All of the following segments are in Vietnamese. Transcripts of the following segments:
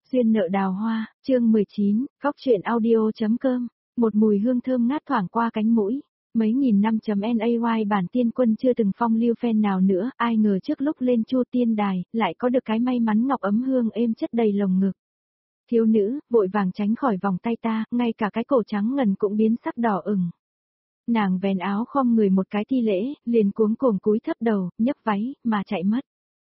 Duyên nợ đào hoa, chương 19, góc truyện audio.com, một mùi hương thơm ngát thoảng qua cánh mũi. Mấy nghìn năm .nay bản tiên quân chưa từng phong lưu phen nào nữa, ai ngờ trước lúc lên Chu Tiên Đài, lại có được cái may mắn ngọc ấm hương êm chất đầy lồng ngực. Thiếu nữ, vội vàng tránh khỏi vòng tay ta, ngay cả cái cổ trắng ngần cũng biến sắc đỏ ửng. Nàng vén áo khom người một cái thi lễ, liền cuống cuồng cúi thấp đầu, nhấc váy, mà chạy mất.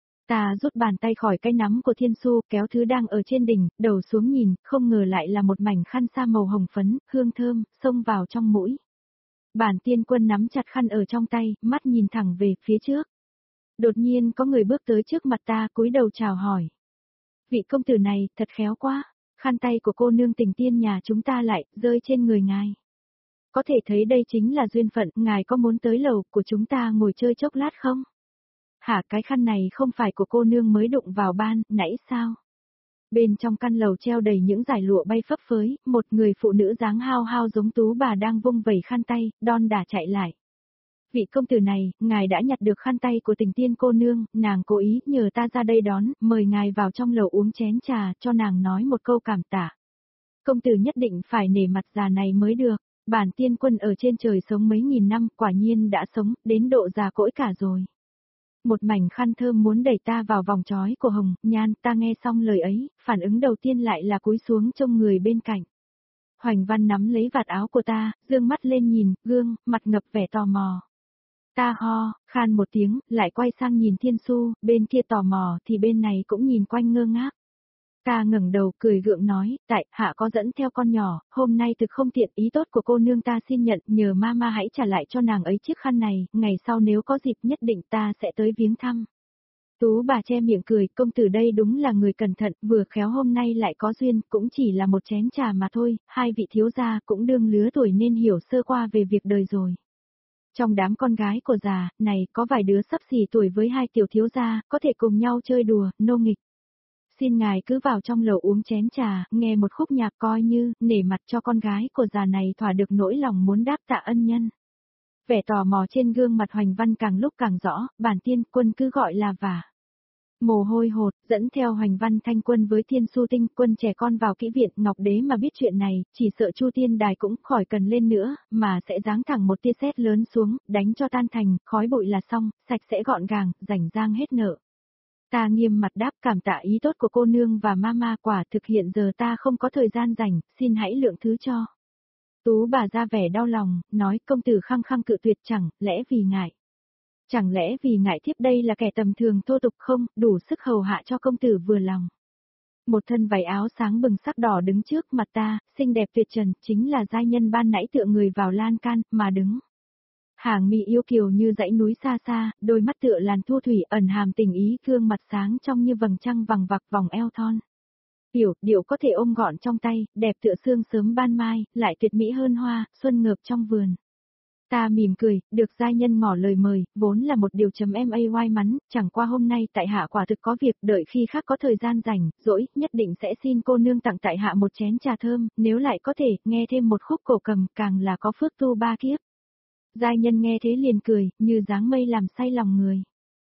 Ta rút bàn tay khỏi cái nắm của Thiên Su, kéo thứ đang ở trên đỉnh, đầu xuống nhìn, không ngờ lại là một mảnh khăn sa màu hồng phấn, hương thơm, xông vào trong mũi. Bản tiên quân nắm chặt khăn ở trong tay, mắt nhìn thẳng về phía trước. Đột nhiên có người bước tới trước mặt ta, cúi đầu chào hỏi. Vị công tử này, thật khéo quá, khăn tay của cô nương Tình Tiên nhà chúng ta lại, rơi trên người ngài. Có thể thấy đây chính là duyên phận, ngài có muốn tới lầu của chúng ta ngồi chơi chốc lát không? Hả, cái khăn này không phải của cô nương mới đụng vào ban, nãy sao? Bên trong căn lầu treo đầy những dải lụa bay phấp phới, một người phụ nữ dáng hao hao giống Tú bà đang vung vẩy khăn tay, đon đả chạy lại. Vị công tử này, ngài đã nhặt được khăn tay của Tình Tiên cô nương, nàng cố ý nhờ ta ra đây đón, mời ngài vào trong lầu uống chén trà, cho nàng nói một câu cảm tạ. Công tử nhất định phải nể mặt già này mới được, bản tiên quân ở trên trời sống mấy nghìn năm, quả nhiên đã sống, đến độ già cỗi cả rồi. Một mảnh khăn thơm muốn đẩy ta vào vòng trói của Hồng Nhan, ta nghe xong lời ấy, phản ứng đầu tiên lại là cúi xuống trông người bên cạnh. Hoành Văn nắm lấy vạt áo của ta, dương mắt lên nhìn, gương, mặt ngập vẻ tò mò. Ta ho, khan một tiếng, lại quay sang nhìn Thiên Su, bên kia tò mò thì bên này cũng nhìn quanh ngơ ngác. Ta ngẩng đầu cười gượng nói, tại hạ có dẫn theo con nhỏ, hôm nay thực không tiện, ý tốt của cô nương ta xin nhận, nhờ mama hãy trả lại cho nàng ấy chiếc khăn này, ngày sau nếu có dịp nhất định ta sẽ tới viếng thăm. Tú bà che miệng cười, công tử đây đúng là người cẩn thận, vừa khéo hôm nay lại có duyên, cũng chỉ là một chén trà mà thôi, hai vị thiếu gia cũng đương lứa tuổi nên hiểu sơ qua về việc đời rồi. Trong đám con gái của già, này có vài đứa sắp xỉ tuổi với hai tiểu thiếu gia, có thể cùng nhau chơi đùa, nô nghịch. Xin ngài cứ vào trong lầu uống chén trà, nghe một khúc nhạc coi như, nể mặt cho con gái của già này thỏa được nỗi lòng muốn đáp tạ ân nhân. Vẻ tò mò trên gương mặt Hoành Văn càng lúc càng rõ, bản tiên quân cứ gọi là vả. Mồ hôi hột, dẫn theo Hoành Văn thanh quân với Thiên Su tinh quân trẻ con vào kỹ viện Ngọc Đế mà biết chuyện này, chỉ sợ Chu Tiên Đài cũng khỏi cần lên nữa, mà sẽ giáng thẳng một tia sét lớn xuống, đánh cho tan thành, khói bụi là xong, sạch sẽ gọn gàng, rảnh rang hết nợ. Ta nghiêm mặt đáp cảm tạ ý tốt của cô nương và mama, quả thực hiện giờ ta không có thời gian rảnh, xin hãy lượng thứ cho. Tú bà ra vẻ đau lòng, nói công tử khăng khăng cự tuyệt, chẳng lẽ vì ngại. Chẳng lẽ vì ngại thiếp đây là kẻ tầm thường thô tục không, đủ sức hầu hạ cho công tử vừa lòng. Một thân váy áo sáng bừng sắc đỏ đứng trước mặt ta, xinh đẹp tuyệt trần, chính là giai nhân ban nãy tựa người vào lan can, mà đứng. Hàng mi yêu kiều như dãy núi xa xa, đôi mắt tựa làn thu thủy ẩn hàm tình ý, gương mặt sáng trong như vầng trăng vằng vặc vòng eo thon. Điệu có thể ôm gọn trong tay, đẹp tựa sương sớm ban mai, lại tuyệt mỹ hơn hoa, xuân ngợp trong vườn. Ta mỉm cười, được giai nhân ngỏ lời mời, vốn là một điều may mắn, chẳng qua hôm nay tại hạ quả thực có việc, đợi khi khác có thời gian rảnh, rỗi, nhất định sẽ xin cô nương tặng tại hạ một chén trà thơm, nếu lại có thể, nghe thêm một khúc cổ cầm, càng là có phước tu ba kiếp. Giai nhân nghe thế liền cười, như dáng mây làm say lòng người.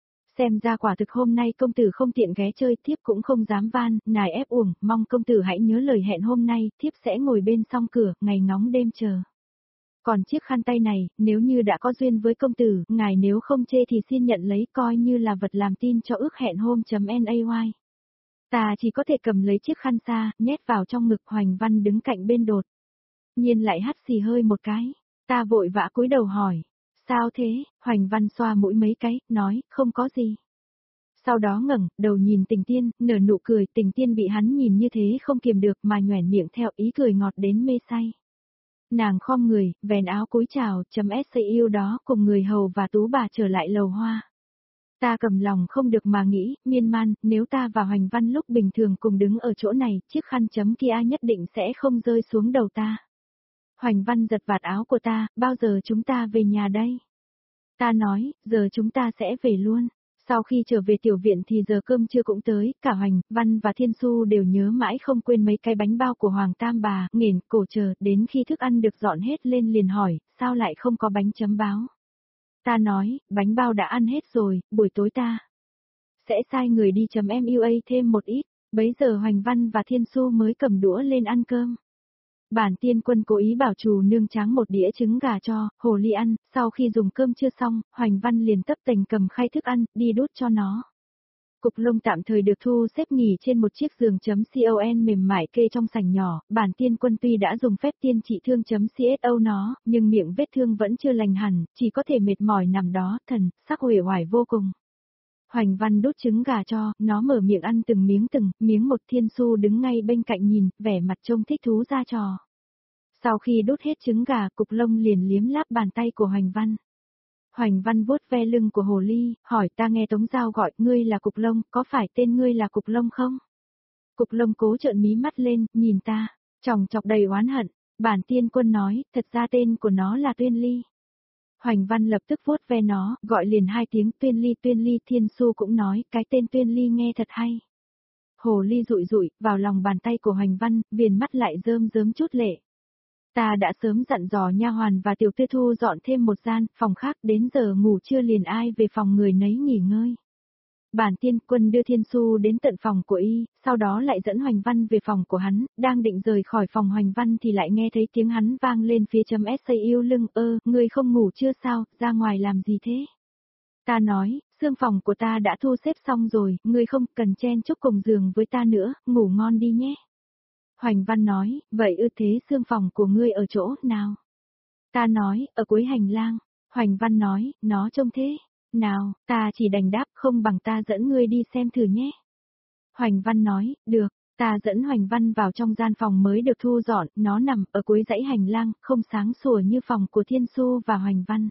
Xem ra quả thực hôm nay công tử không tiện ghé chơi, thiếp cũng không dám van, nài ép uổng, mong công tử hãy nhớ lời hẹn hôm nay, thiếp sẽ ngồi bên song cửa, ngày ngóng đêm chờ. Còn chiếc khăn tay này, nếu như đã có duyên với công tử, ngài nếu không chê thì xin nhận lấy coi như là vật làm tin cho ước hẹn hôm.nay. Ta chỉ có thể cầm lấy chiếc khăn xa, nhét vào trong ngực. Hoành Văn đứng cạnh bên đột nhiên lại hắt xì hơi một cái. Ta vội vã cúi đầu hỏi, sao thế? Hoành Văn xoa mũi mấy cái, nói, không có gì. Sau đó ngẩng đầu nhìn Tình Tiên, nở nụ cười, Tình Tiên bị hắn nhìn như thế không kiềm được mà nhoẻn miệng theo ý cười ngọt đến mê say. Nàng khom người, vén áo cúi chào, yêu đó cùng người hầu và Tú bà trở lại lầu hoa. Ta cầm lòng không được mà nghĩ, miên man, nếu ta và Hoành Văn lúc bình thường cùng đứng ở chỗ này, chiếc khăn kia nhất định sẽ không rơi xuống đầu ta. Hoành Văn giật vạt áo của ta, bao giờ chúng ta về nhà đây? Ta nói, giờ chúng ta sẽ về luôn. Sau khi trở về tiểu viện thì giờ cơm trưa cũng tới, cả Hoành Văn và Thiên Su đều nhớ mãi không quên mấy cái bánh bao của Hoàng Tam bà, nghển cổ chờ, đến khi thức ăn được dọn hết lên liền hỏi, sao lại không có bánh chấm báo? Ta nói, bánh bao đã ăn hết rồi, buổi tối ta sẽ sai người đi chấm MUA thêm một ít. Bấy giờ Hoành Văn và Thiên Xu mới cầm đũa lên ăn cơm. Bản Tiên Quân cố ý bảo chủ nương tráng một đĩa trứng gà cho hồ ly ăn, sau khi dùng cơm chưa xong, Hoành Văn liền tấp tành cầm khay thức ăn, đi đút cho nó. Cục lông tạm thời được thu xếp nghỉ trên một chiếc giường.con mềm mại kê trong sảnh nhỏ, Bản Tiên Quân tuy đã dùng phép tiên trị thương.cso nó, nhưng miệng vết thương vẫn chưa lành hẳn, chỉ có thể mệt mỏi nằm đó, thần sắc uể oải vô cùng. Hoành Văn đút trứng gà cho, nó mở miệng ăn từng miếng một. Thiên Xu đứng ngay bên cạnh nhìn, vẻ mặt trông thích thú ra trò. Sau khi đút hết trứng gà, Cục Lông liền liếm láp bàn tay của Hoành Văn. Hoành Văn vuốt ve lưng của hồ ly, hỏi ta nghe Tống Giao gọi, ngươi là Cục Lông, có phải tên ngươi là Cục Lông không? Cục Lông cố trợn mí mắt lên, nhìn ta, tròng chọc đầy oán hận. Bản Tiên Quân nói, thật ra tên của nó là Tuyên Ly. Hoành Văn lập tức vuốt ve nó, gọi liền hai tiếng Tuyên Ly. Thiên Xu cũng nói, cái tên Tuyên Ly nghe thật hay. Hồ ly rụi rụi, vào lòng bàn tay của Hoành Văn, viền mắt lại rơm rớm chút lệ. Ta đã sớm dặn dò nha hoàn và tiểu tư thu dọn thêm một gian, phòng khác, đến giờ ngủ trưa liền ai về phòng người nấy nghỉ ngơi. Bản Tiên Quân đưa Thiên Xu đến tận phòng của y, sau đó lại dẫn Hoành Văn về phòng của hắn, đang định rời khỏi phòng Hoành Văn thì lại nghe thấy tiếng hắn vang lên phía sa yêu lưng, ngươi không ngủ chưa sao, ra ngoài làm gì thế? Ta nói, xương phòng của ta đã thu xếp xong rồi, ngươi không cần chen chúc cùng giường với ta nữa, ngủ ngon đi nhé. Hoành Văn nói, vậy thế xương phòng của ngươi ở chỗ nào? Ta nói, ở cuối hành lang. Hoành Văn nói, nó trông thế. Nào, ta chỉ đành đáp, không bằng ta dẫn ngươi đi xem thử nhé. Hoành Văn nói, được, ta dẫn Hoành Văn vào trong gian phòng mới được thu dọn, nó nằm ở cuối dãy hành lang, không sáng sủa như phòng của Thiên Xu và Hoành Văn.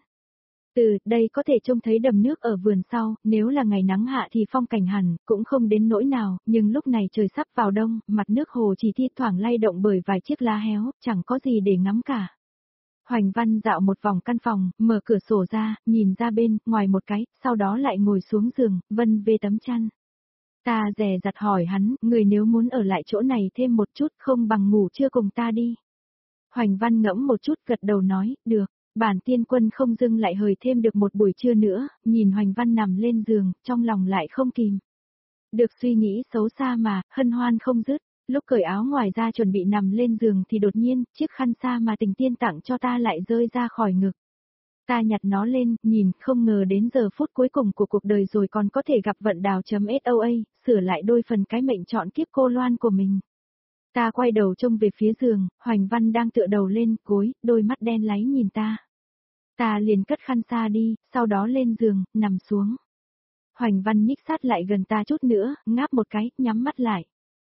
Từ đây có thể trông thấy đầm nước ở vườn sau, nếu là ngày nắng hạ thì phong cảnh hẳn, cũng không đến nỗi nào, nhưng lúc này trời sắp vào đông, mặt nước hồ chỉ thi thoảng lay động bởi vài chiếc lá héo, chẳng có gì để ngắm cả. Hoành Văn dạo một vòng căn phòng, mở cửa sổ ra, nhìn ra bên, ngoài một cái, sau đó lại ngồi xuống giường, vân vê tấm chăn. Ta dè dặt hỏi hắn, người nếu muốn ở lại chỗ này thêm một chút không bằng ngủ trưa cùng ta đi. Hoành Văn ngẫm một chút gật đầu nói, được. Bản Tiên Quân không dưng lại hời thêm được một buổi trưa nữa, nhìn Hoành Văn nằm lên giường, trong lòng lại không kìm. Được suy nghĩ xấu xa mà, hân hoan không dứt, lúc cởi áo ngoài ra chuẩn bị nằm lên giường thì đột nhiên, chiếc khăn sa mà Tình Tiên tặng cho ta lại rơi ra khỏi ngực. Ta nhặt nó lên, nhìn, không ngờ đến giờ phút cuối cùng của cuộc đời rồi còn có thể gặp vận đào.soa, sửa lại đôi phần cái mệnh chọn kiếp cô loan của mình. Ta quay đầu trông về phía giường, Hoành Văn đang tựa đầu lên gối, đôi mắt đen láy nhìn ta. Ta liền cất khăn sa đi, sau đó lên giường, nằm xuống. Hoành Văn nhích sát lại gần ta chút nữa, ngáp một cái, nhắm mắt lại.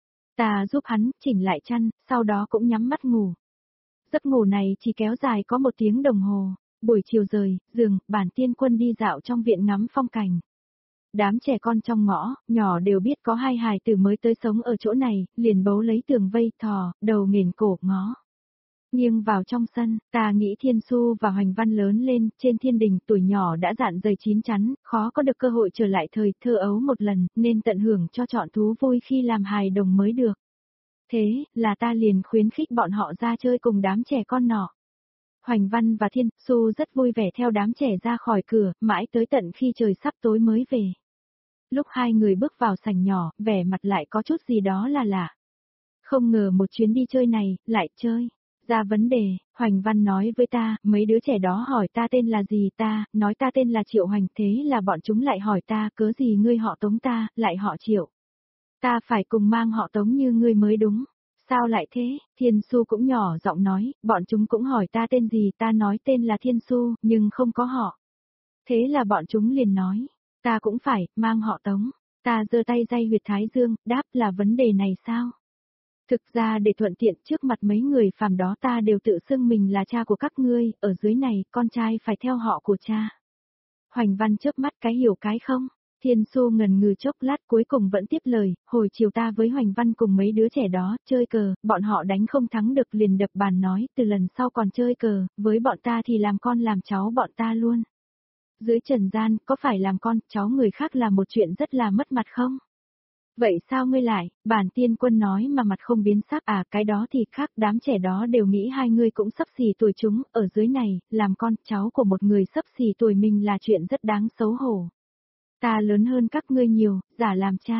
Ta giúp hắn, chỉnh lại chăn, sau đó cũng nhắm mắt ngủ. Giấc ngủ này chỉ kéo dài có 1 tiếng đồng hồ. Buổi chiều rời, giường, Bản Tiên Quân đi dạo trong viện ngắm phong cảnh. Đám trẻ con trong ngõ, nhỏ đều biết có 2 hài tử mới tới sống ở chỗ này, liền bấu lấy tường vây thò, đầu nghển cổ ngó. Nghiêng vào trong sân, ta nghĩ Thiên Xu và Hoành Văn lớn lên, trên thiên đình tuổi nhỏ đã dạn dày chín chắn, khó có được cơ hội trở lại thời thơ ấu một lần, nên tận hưởng cho trọn thú vui khi làm hài đồng mới được. Thế, là ta liền khuyến khích bọn họ ra chơi cùng đám trẻ con nọ. Hoành Văn và Thiên Xu rất vui vẻ theo đám trẻ ra khỏi cửa, mãi tới tận khi trời sắp tối mới về. Lúc hai người bước vào sảnh nhỏ, vẻ mặt lại có chút gì đó là lạ. Không ngờ một chuyến đi chơi này, lại chơi. Ra vấn đề, Hoành Văn nói với ta, mấy đứa trẻ đó hỏi ta tên là gì, ta nói ta tên là Triệu Hoành, thế là bọn chúng lại hỏi ta, cớ gì ngươi họ Tống, ta lại họ Triệu. Ta phải cùng mang họ Tống như ngươi mới đúng. Sao lại thế? Thiên Xu cũng nhỏ giọng nói, bọn chúng cũng hỏi ta tên gì, ta nói tên là Thiên Xu, nhưng không có họ. Thế là bọn chúng liền nói, ta cũng phải, mang họ Tống. Ta giơ tay day huyệt thái dương, đáp là vấn đề này sao? Thực ra để thuận tiện trước mặt mấy người phàm đó ta đều tự xưng mình là cha của các ngươi, ở dưới này, con trai phải theo họ của cha. Hoành Văn chớp mắt cái hiểu cái không? Thiên Xu ngần ngừ chốc lát cuối cùng vẫn tiếp lời, hồi chiều ta với Hoành Văn cùng mấy đứa trẻ đó, chơi cờ, bọn họ đánh không thắng được liền đập bàn nói, từ lần sau còn chơi cờ, với bọn ta thì làm con làm cháu bọn ta luôn. Dưới trần gian, có phải làm con, cháu người khác là một chuyện rất là mất mặt không? Vậy sao ngươi lại, Bản Tiên Quân nói mà mặt không biến sắc à, cái đó thì khác, đám trẻ đó đều nghĩ hai người cũng sắp xỉ tuổi chúng, ở dưới này, làm con cháu của một người sắp xỉ tuổi mình là chuyện rất đáng xấu hổ. Ta lớn hơn các ngươi nhiều, giả làm cha.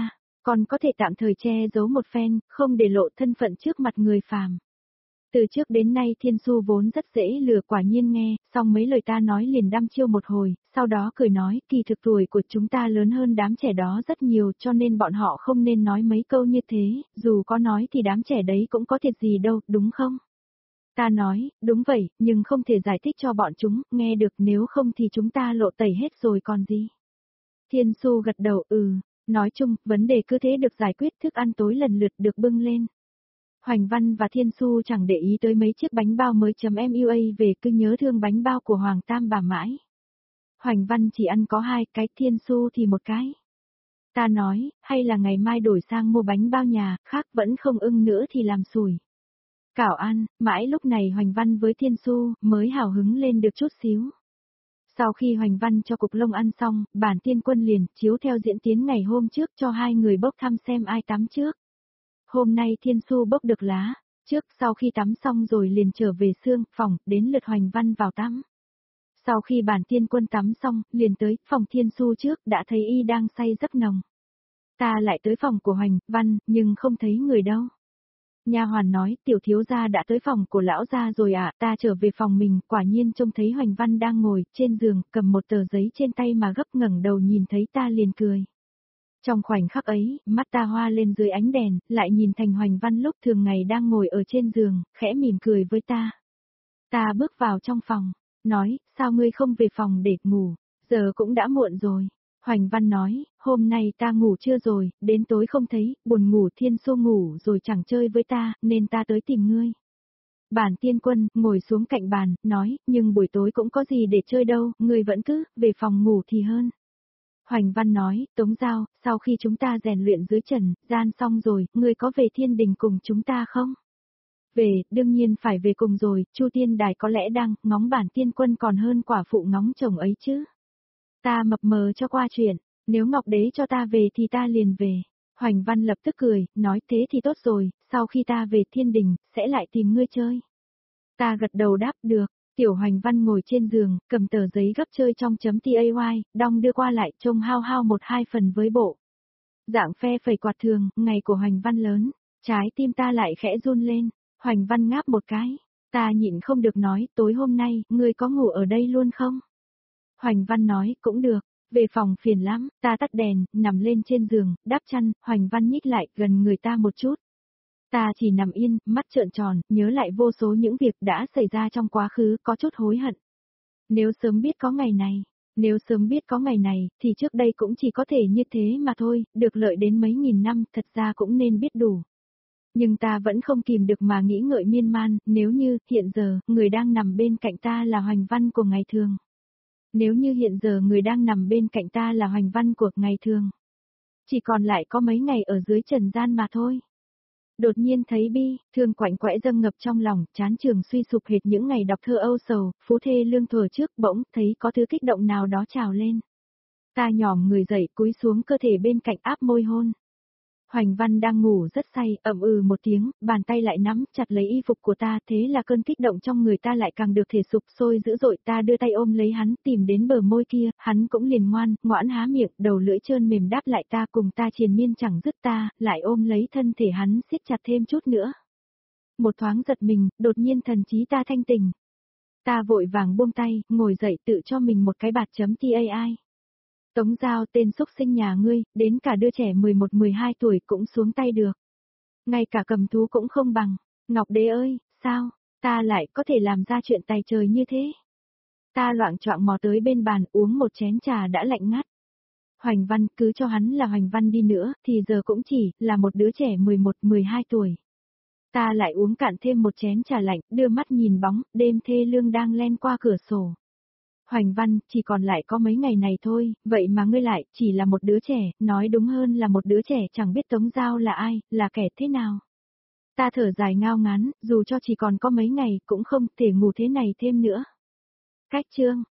còn có thể tạm thời che giấu một phen, không để lộ thân phận trước mặt người phàm. Từ trước đến nay Thiên Su vốn rất dễ lừa, quả nhiên nghe, xong mấy lời ta nói liền đăm chiêu một hồi, sau đó cười nói, kỳ thực tuổi của chúng ta lớn hơn đám trẻ đó rất nhiều cho nên bọn họ không nên nói mấy câu như thế, dù có nói thì đám trẻ đấy cũng có thiệt gì đâu, đúng không? Ta nói, đúng vậy, nhưng không thể giải thích cho bọn chúng, nghe được, nếu không thì chúng ta lộ tẩy hết rồi còn gì. Thiên Su gật đầu, nói chung, vấn đề cứ thế được giải quyết, thức ăn tối lần lượt được bưng lên. Hoành Văn và Thiên Su chẳng để ý tới mấy chiếc bánh bao mới chấm MUA về, cứ nhớ thương bánh bao của Hoàng Tam bà mãi. Hoành Văn chỉ ăn có 2 cái, Thiên Su thì 1 cái. Ta nói, hay là ngày mai đổi sang mua bánh bao nhà khác, vẫn không ưng nữa thì làm sủi. Cảo ăn, mãi lúc này Hoành Văn với Thiên Su mới hào hứng lên được chút xíu. Sau khi Hoành Văn cho Cục Lông ăn xong, Bản Tiên Quân liền chiếu theo diễn tiến ngày hôm trước cho hai người bốc thăm xem ai tắm trước. Hôm nay Thiên Su bốc được lá, trước sau khi tắm xong rồi liền trở về xương phòng, đến lượt Hoành Văn vào tắm. Sau khi Bản Tiên Quân tắm xong, liền tới phòng Thiên Su trước, đã thấy y đang say giấc nồng. Ta lại tới phòng của Hoành Văn, nhưng không thấy người đâu. Nha hoàn nói, tiểu thiếu gia đã tới phòng của lão gia rồi à, ta trở về phòng mình, quả nhiên trông thấy Hoành Văn đang ngồi trên giường, cầm một tờ giấy trên tay mà gấp, ngẩng đầu nhìn thấy ta liền cười. Trong khoảnh khắc ấy, mắt ta hoa lên dưới ánh đèn, lại nhìn thành Hoành Văn lúc thường ngày đang ngồi ở trên giường, khẽ mỉm cười với ta. Ta bước vào trong phòng, nói, sao ngươi không về phòng để ngủ, giờ cũng đã muộn rồi. Hoành Văn nói, hôm nay ta ngủ trưa rồi, đến tối không thấy, buồn ngủ. Thiên Su ngủ rồi chẳng chơi với ta, nên ta tới tìm ngươi. Bản Tiên Quân ngồi xuống cạnh bàn, nói, nhưng buổi tối cũng có gì để chơi đâu, ngươi vẫn cứ về phòng ngủ thì hơn. Hoành Văn nói, Tống Giao, sau khi chúng ta rèn luyện dưới trần gian xong rồi, ngươi có về thiên đình cùng chúng ta không? Về, đương nhiên phải về cùng rồi, Chu Tiên Đài có lẽ đang ngóng Bản Tiên Quân còn hơn quả phụ ngóng chồng ấy chứ. Ta mập mờ cho qua chuyện, nếu Ngọc Đế cho ta về thì ta liền về. Hoành Văn lập tức cười, nói thế thì tốt rồi, sau khi ta về thiên đình, sẽ lại tìm ngươi chơi. Ta gật đầu đáp được. Tiểu Hoành Văn ngồi trên giường, cầm tờ giấy gấp chơi trong chấm TAY, đong đưa qua lại trông hao hao 1-2 phần với bộ. Dạng phe phẩy quạt thường, ngày của Hoành Văn lớn, trái tim ta lại khẽ run lên. Hoành Văn ngáp một cái, ta nhịn không được nói, tối hôm nay, ngươi có ngủ ở đây luôn không? Hoành Văn nói, cũng được, về phòng phiền lắm, ta tắt đèn, nằm lên trên giường, đắp chăn, Hoành Văn nhích lại gần người ta một chút. Ta chỉ nằm yên, mắt trợn tròn, nhớ lại vô số những việc đã xảy ra trong quá khứ, có chút hối hận. Nếu sớm biết có ngày này, thì trước đây cũng chỉ có thể như thế mà thôi, được lợi đến mấy nghìn năm, thật ra cũng nên biết đủ. Nhưng ta vẫn không kìm được mà nghĩ ngợi miên man, nếu như, hiện giờ, người đang nằm bên cạnh ta là Hoành Văn của ngày thường. Nếu như hiện giờ người đang nằm bên cạnh ta là Hoành Văn của ngày thường. Chỉ còn lại có mấy ngày ở dưới trần gian mà thôi. Đột nhiên thấy bi, thương quạnh quẽ dâng ngập trong lòng, chán trường suy sụp hệt những ngày đọc thơ âu sầu, phú thê lương thuở trước, bỗng thấy có thứ kích động nào đó trào lên. Ta nhòm người dậy, cúi xuống cơ thể bên cạnh áp môi hôn. Hoành Văn đang ngủ rất say, một tiếng, bàn tay lại nắm chặt lấy y phục của ta, thế là cơn kích động trong người ta lại càng được thể sụp sôi dữ dội. Ta đưa tay ôm lấy hắn, tìm đến bờ môi kia, hắn cũng liền ngoãn há miệng, đầu lưỡi trơn mềm đáp lại ta, cùng ta triền miên chẳng dứt. Ta lại ôm lấy thân thể hắn siết chặt thêm chút nữa. Một thoáng giật mình, đột nhiên thần trí ta thanh tỉnh. Ta vội vàng buông tay, ngồi dậy tự cho mình một cái bạt chấm TAI. Tống Giao, tên xúc sinh nhà ngươi, đến cả đứa trẻ 11-12 tuổi cũng xuống tay được. Ngay cả cầm thú cũng không bằng. Ngọc Đế ơi, sao, ta lại có thể làm ra chuyện tài trời như thế? Ta loạng choạng mò tới bên bàn uống một chén trà đã lạnh ngắt. Hoành Văn, cứ cho hắn là Hoành Văn đi nữa, thì giờ cũng chỉ là một đứa trẻ 11-12 tuổi. Ta lại uống cạn thêm một chén trà lạnh, đưa mắt nhìn bóng, đêm thê lương đang len qua cửa sổ. Hoành Văn, chỉ còn lại có mấy ngày này thôi, vậy mà ngươi lại chỉ là một đứa trẻ, nói đúng hơn là một đứa trẻ chẳng biết Tống Giao là ai, là kẻ thế nào. Ta thở dài ngao ngán, dù cho chỉ còn có mấy ngày cũng không thể ngủ thế này thêm nữa. Cách chương